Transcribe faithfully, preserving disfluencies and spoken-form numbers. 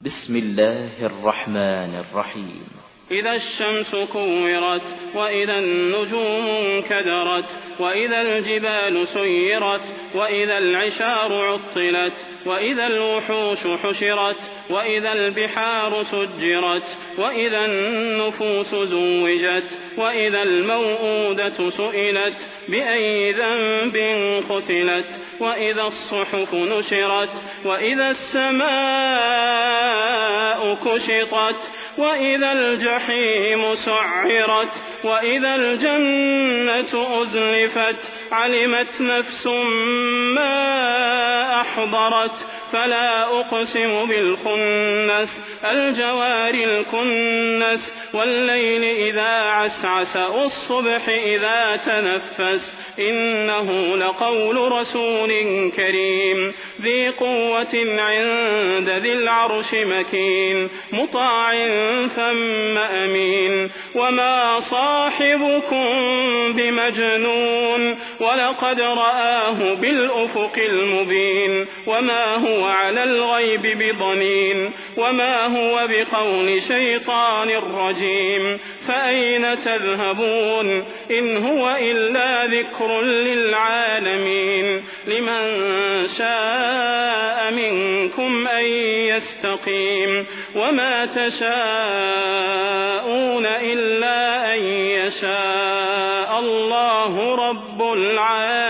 بسم الله الرحمن الرحيم. إذا الشمس كورت وإذا النجوم انكدرت وإذا الجبال سيرت وإذا العشار عطلت وإذا الوحوش حشرت وإذا البحار سجرت وإذا النفوس زوجت وإذا الموءودة سئلت بأي ذنب قتلت وإذا الصحف نشرت وإذا السماء كشطت وإذا الجحيم سعرت وإذا الجنة أزلفت علمت نفس ما أحضرت فلا أقسم بالخنس الجوار الكنس والليل إذا عسعس والصبح إذا تنفس إنه لقول رسول كريم ذي قوة عند ذي العرش مكين مطاع ثم أمين وما صاحبكم بمجنون ولقد رآه بالأفق المبين وما هو على الغيب بضنين وما هو بقول شيطان رجيم فأين تذهبون إن هو إلا ذكر للعالمين لمن شاء منكم أن يستقيم وما تشاءون إلا أن يشاء الله رب العالمين.